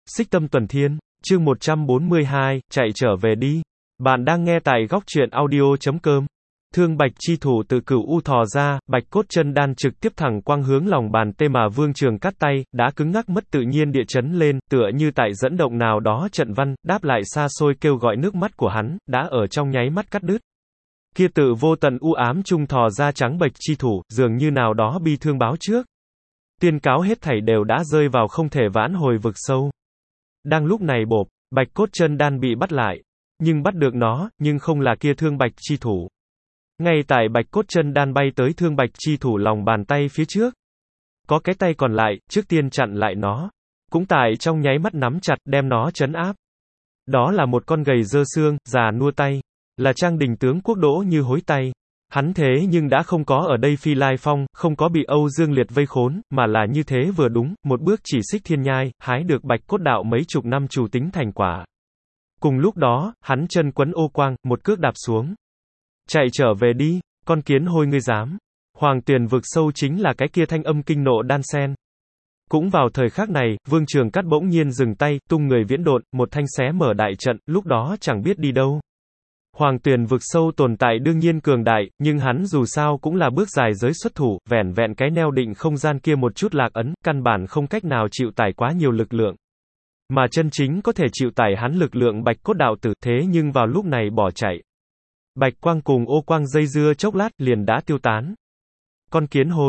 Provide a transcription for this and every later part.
Xích Tâm Tuần Thiên, chương 142, chạy trở về đi. Bạn đang nghe tại góc truyện audio.com. Thương bạch chi thủ từ Cửu U thò ra, bạch cốt chân đan trực tiếp thẳng quang hướng lòng bàn tê mà Vương Trường Cát tay, đã cứng ngắc mất tự nhiên địa chấn lên, tựa như tại dẫn động nào đó trận văn, đáp lại xa xôi kêu gọi nước mắt của hắn, đã ở trong nháy mắt cắt đứt. Kia tự vô tận u ám trung thò ra trắng bạch chi thủ, dường như nào đó bi thương báo trước. Tuyên cáo hết thảy đều đã rơi vào không thể vãn hồi vực sâu. Đang lúc này bộp, bạch cốt chân đan bị bắt lại. Nhưng bắt được nó, nhưng không là kia thương bạch chi thủ. Ngay tại bạch cốt chân đan bay tới thương bạch chi thủ lòng bàn tay phía trước. Có cái tay còn lại, trước tiên chặn lại nó. Cũng tại trong nháy mắt nắm chặt, đem nó trấn áp. Đó là một con gầy dơ xương, già nua tay. Là Trang Đình tướng quốc Đỗ Như Hối tay. Hắn thế nhưng đã không có ở đây Phi Lai Phong, không có bị Âu Dương Liệt vây khốn, mà là như thế vừa đúng, một bước chỉ xích thiên nhai, hái được bạch cốt đạo mấy chục năm chủ tính thành quả. Cùng lúc đó, hắn chân quấn ô quang, một cước đạp xuống. Chạy trở về đi, con kiến hôi ngươi dám. Hoàng Tuyền vực sâu chính là cái kia thanh âm kinh nộ đan sen. Cũng vào thời khắc này, Vương Trường Cát bỗng nhiên dừng tay, tung người viễn độn, một thanh xé mở đại trận, lúc đó chẳng biết đi đâu. Hoàng Tuyền vực sâu tồn tại đương nhiên cường đại, nhưng hắn dù sao cũng là bước dài giới xuất thủ, vẻn vẹn cái neo định không gian kia một chút lạc ấn, căn bản không cách nào chịu tải quá nhiều lực lượng. Mà chân chính có thể chịu tải hắn lực lượng bạch cốt đạo tử, thế nhưng vào lúc này bỏ chạy. Bạch quang cùng ô quang dây dưa chốc lát, liền đã tiêu tán. Con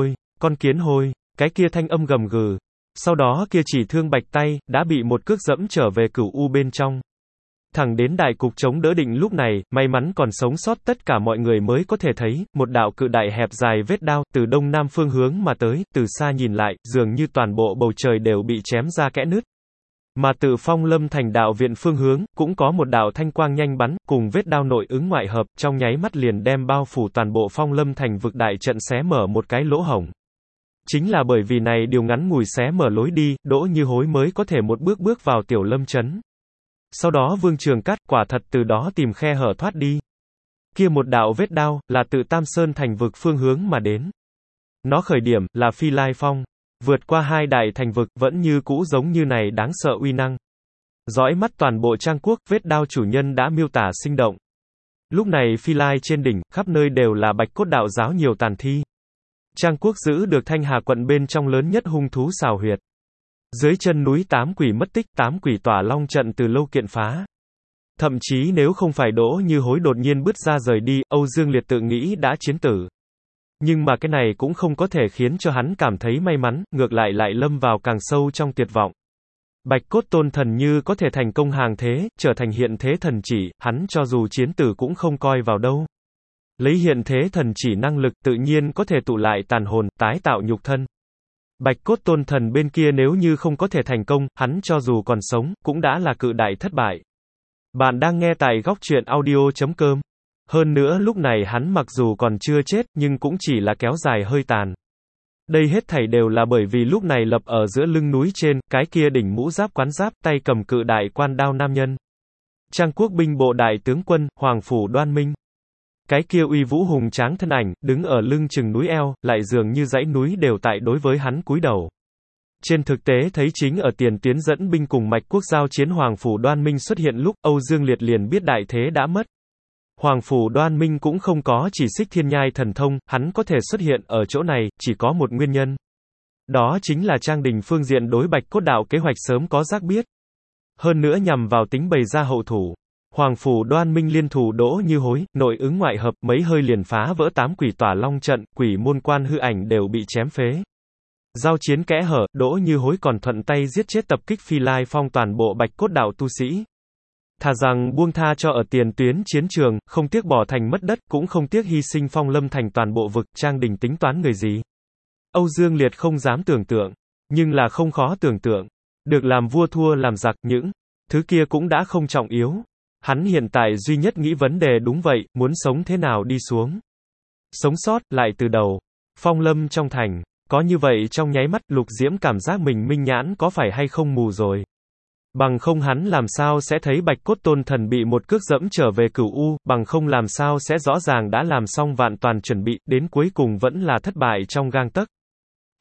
kiến hôi, cái kia thanh âm gầm gừ. Sau đó kia chỉ thương bạch tay, đã bị một cước dẫm trở về Cửu U bên trong. Thẳng đến đại cục chống đỡ định lúc này, may mắn còn sống sót tất cả mọi người mới có thể thấy, một đạo cự đại hẹp dài vết đao, từ đông nam phương hướng mà tới, từ xa nhìn lại, dường như toàn bộ bầu trời đều bị chém ra kẽ nứt. Mà từ Phong Lâm thành đạo viện phương hướng, cũng có một đạo thanh quang nhanh bắn, cùng vết đao nội ứng ngoại hợp, trong nháy mắt liền đem bao phủ toàn bộ Phong Lâm thành vực đại trận xé mở một cái lỗ hổng. Chính là bởi vì này điều ngắn ngủi xé mở lối đi, Đỗ Như Hối mới có thể một bước bước vào Tiểu Lâm trấn. Sau đó Vương Trường Cát quả thật từ đó tìm khe hở thoát đi. Kia một đạo vết đao, là tự Tam Sơn thành vực phương hướng mà đến. Nó khởi điểm, là Phi Lai Phong. Vượt qua hai đại thành vực, vẫn như cũ giống như này đáng sợ uy năng. Dõi mắt toàn bộ Trang Quốc, vết đao chủ nhân đã miêu tả sinh động. Lúc này Phi Lai trên đỉnh, khắp nơi đều là bạch cốt đạo giáo nhiều tàn thi. Trang Quốc giữ được Thanh Hà quận bên trong lớn nhất hung thú xào huyệt. Dưới chân núi 8 quỷ mất tích, 8 quỷ tỏa long trận từ lâu kiện phá. Thậm chí nếu không phải Đỗ Như Hối đột nhiên bứt ra rời đi, Âu Dương Liệt tự nghĩ đã chiến tử. Nhưng mà cái này cũng không có thể khiến cho hắn cảm thấy may mắn, ngược lại lại lâm vào càng sâu trong tuyệt vọng. Bạch cốt tôn thần như có thể thành công hàng thế, trở thành hiện thế thần chỉ, hắn cho dù chiến tử cũng không coi vào đâu. Lấy hiện thế thần chỉ năng lực tự nhiên có thể tụ lại tàn hồn, tái tạo nhục thân. Bạch cốt tôn thần bên kia nếu như không có thể thành công, hắn cho dù còn sống, cũng đã là cự đại thất bại. Bạn đang nghe tại góc truyện audio.com. Hơn nữa lúc này hắn mặc dù còn chưa chết, nhưng cũng chỉ là kéo dài hơi tàn. Đây hết thảy đều là bởi vì lúc này lập ở giữa lưng núi trên, cái kia đỉnh mũ giáp quán giáp, tay cầm cự đại quan đao nam nhân. Trang Quốc binh bộ đại tướng quân, Hoàng Phủ Đoan Minh. Cái kia uy vũ hùng tráng thân ảnh, đứng ở lưng chừng núi eo, lại dường như dãy núi đều tại đối với hắn cúi đầu. Trên thực tế thấy chính ở tiền tuyến dẫn binh cùng Mạch Quốc giao chiến Hoàng Phủ Đoan Minh xuất hiện lúc, Âu Dương Liệt liền biết đại thế đã mất. Hoàng Phủ Đoan Minh cũng không có chỉ xích thiên nhai thần thông, hắn có thể xuất hiện ở chỗ này, chỉ có một nguyên nhân. Đó chính là Trang Đình phương diện đối bạch cốt đạo kế hoạch sớm có giác biết. Hơn nữa nhằm vào tính bày ra hậu thủ. Hoàng Phủ Đoan Minh liên thủ Đỗ Như Hối, nội ứng ngoại hợp, mấy hơi liền phá vỡ 8 quỷ tỏa long trận, quỷ môn quan hư ảnh đều bị chém phế. Giao chiến kẽ hở, Đỗ Như Hối còn thuận tay giết chết tập kích Phi Lai Phong toàn bộ bạch cốt đạo tu sĩ. Thà rằng buông tha cho ở tiền tuyến chiến trường, không tiếc bỏ thành mất đất, cũng không tiếc hy sinh Phong Lâm thành toàn bộ vực, Trang Đình tính toán người gì. Âu Dương Liệt không dám tưởng tượng, nhưng là không khó tưởng tượng. Được làm vua thua làm giặc, những thứ kia cũng đã không trọng yếu. Hắn hiện tại duy nhất nghĩ vấn đề đúng vậy, muốn sống thế nào đi xuống. Sống sót, lại từ đầu. Phong Lâm trong thành, có như vậy trong nháy mắt, Lục Diễm cảm giác mình minh nhãn có phải hay không mù rồi. Bằng không hắn làm sao sẽ thấy bạch cốt tôn thần bị một cước dẫm trở về Cửu U, bằng không làm sao sẽ rõ ràng đã làm xong vạn toàn chuẩn bị, đến cuối cùng vẫn là thất bại trong gang tấc.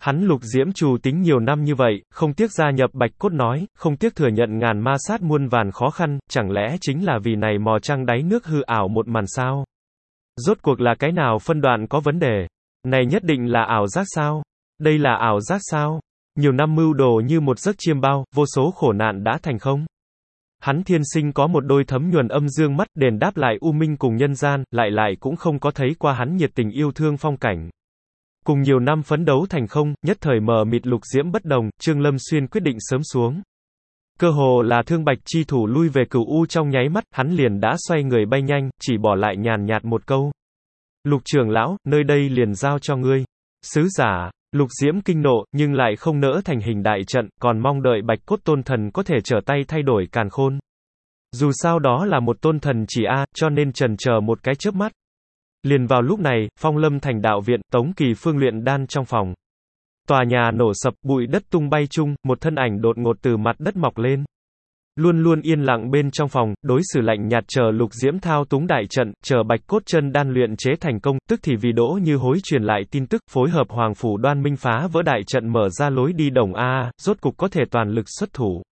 Hắn Lục Diễm trù tính nhiều năm như vậy, không tiếc gia nhập Bạch Cốt nói, không tiếc thừa nhận ngàn ma sát muôn vàn khó khăn, chẳng lẽ chính là vì này mò trăng đáy nước hư ảo một màn sao? Rốt cuộc là cái nào phân đoạn có vấn đề? Này nhất định là ảo giác sao? Đây là ảo giác sao? Nhiều năm mưu đồ như một giấc chiêm bao, vô số khổ nạn đã thành không? Hắn thiên sinh có một đôi thấm nhuần âm dương mắt, đền đáp lại u minh cùng nhân gian, lại cũng không có thấy qua hắn nhiệt tình yêu thương phong cảnh. Cùng nhiều năm phấn đấu thành không, nhất thời mờ mịt Lục Diễm bất đồng, Trương Lâm Xuyên quyết định sớm xuống. Cơ hồ là thương Bạch chi thủ lui về Cửu U trong nháy mắt, hắn liền đã xoay người bay nhanh, chỉ bỏ lại nhàn nhạt một câu. Lục trưởng lão, nơi đây liền giao cho ngươi. Sứ giả, Lục Diễm kinh nộ, nhưng lại không nỡ thành hình đại trận, còn mong đợi Bạch Cốt tôn thần có thể trở tay thay đổi càn khôn. Dù sao đó là một tôn thần chỉ cho nên chần chờ một cái chớp mắt. Liền vào lúc này, Phong Lâm thành đạo viện, Tống Kỳ Phương luyện đan trong phòng. Tòa nhà nổ sập, bụi đất tung bay chung, một thân ảnh đột ngột từ mặt đất mọc lên. Luôn luôn yên lặng bên trong phòng, đối xử lạnh nhạt chờ Lục Diễm thao túng đại trận, chờ Bạch Cốt chân đan luyện chế thành công, tức thì vì Đỗ Như Hối truyền lại tin tức, phối hợp Hoàng phủ Đoan Minh phá vỡ đại trận mở ra lối đi đồng rốt cục có thể toàn lực xuất thủ.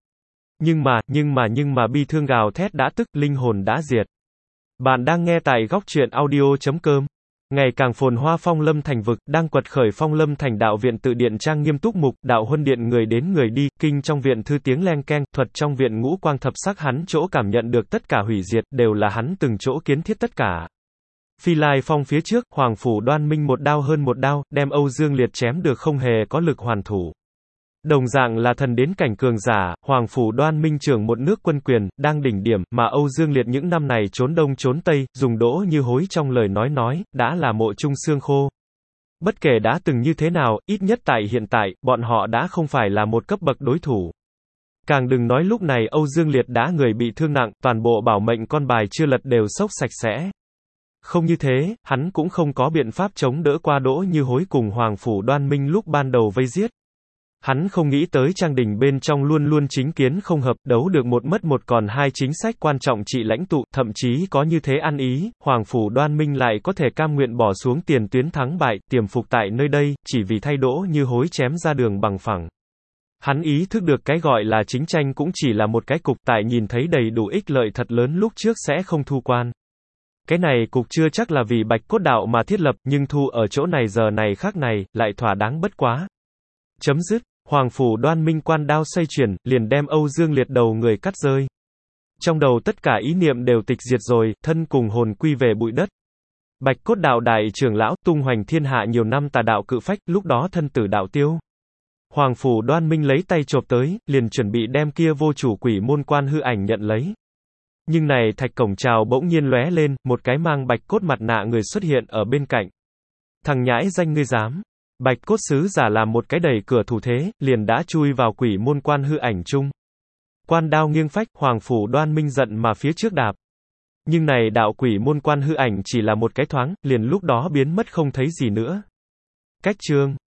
Nhưng mà bi thương gào thét đã tức, linh hồn đã diệt. Bạn đang nghe tại góc truyện audio.com. Ngày càng phồn hoa Phong Lâm thành vực, đang quật khởi Phong Lâm thành đạo viện tự điện trang nghiêm túc mục, đạo huân điện người đến người đi, kinh trong viện thư tiếng leng keng, thuật trong viện ngũ quang thập sắc hắn chỗ cảm nhận được tất cả hủy diệt, đều là hắn từng chỗ kiến thiết tất cả. Phi Lai Phong phía trước, Hoàng phủ Đoan Minh một đao hơn một đao, đem Âu Dương Liệt chém được không hề có lực hoàn thủ. Đồng dạng là thần đến cảnh cường giả, Hoàng phủ Đoan Minh trưởng một nước quân quyền, đang đỉnh điểm, mà Âu Dương Liệt những năm này trốn đông trốn tây, dùng Đỗ Như Hối trong lời nói, đã là mộ chung xương khô. Bất kể đã từng như thế nào, ít nhất tại hiện tại, bọn họ đã không phải là một cấp bậc đối thủ. Càng đừng nói lúc này Âu Dương Liệt đã người bị thương nặng, toàn bộ bảo mệnh con bài chưa lật đều xốc sạch sẽ. Không như thế, hắn cũng không có biện pháp chống đỡ qua Đỗ Như Hối cùng Hoàng phủ Đoan Minh lúc ban đầu vây giết. Hắn không nghĩ tới trang đình bên trong luôn luôn chính kiến không hợp, đấu được một mất một còn hai chính sách quan trọng trị lãnh tụ, thậm chí có như thế ăn ý, Hoàng phủ Đoan Minh lại có thể cam nguyện bỏ xuống tiền tuyến thắng bại, tiềm phục tại nơi đây, chỉ vì thay Đỗ Như Hối chém ra đường bằng phẳng. Hắn ý thức được cái gọi là chính tranh cũng chỉ là một cái cục, tại nhìn thấy đầy đủ ích lợi thật lớn lúc trước sẽ không thu quan. Cái này cục chưa chắc là vì Bạch Cốt đạo mà thiết lập, nhưng thu ở chỗ này giờ này khác này, lại thỏa đáng bất quá. Chấm dứt, Hoàng phủ Đoan Minh quan đao xoay chuyển, liền đem Âu Dương Liệt đầu người cắt rơi. Trong đầu tất cả ý niệm đều tịch diệt rồi, thân cùng hồn quy về bụi đất. Bạch Cốt đạo đại trưởng lão, tung hoành thiên hạ nhiều năm tà đạo cự phách, lúc đó thân tử đạo tiêu. Hoàng phủ Đoan Minh lấy tay chộp tới, liền chuẩn bị đem kia vô chủ quỷ môn quan hư ảnh nhận lấy. Nhưng này thạch cổng chào bỗng nhiên lóe lên, một cái mang bạch cốt mặt nạ người xuất hiện ở bên cạnh. Thằng nhãi danh ngươi dám. Bạch Cốt sứ giả làm một cái đẩy cửa thủ thế, liền đã chui vào quỷ môn quan hư ảnh chung. Quan đao nghiêng phách, Hoàng phủ Đoan Minh giận mà phía trước đạp. Nhưng này đạo quỷ môn quan hư ảnh chỉ là một cái thoáng, liền lúc đó biến mất không thấy gì nữa. Cách chương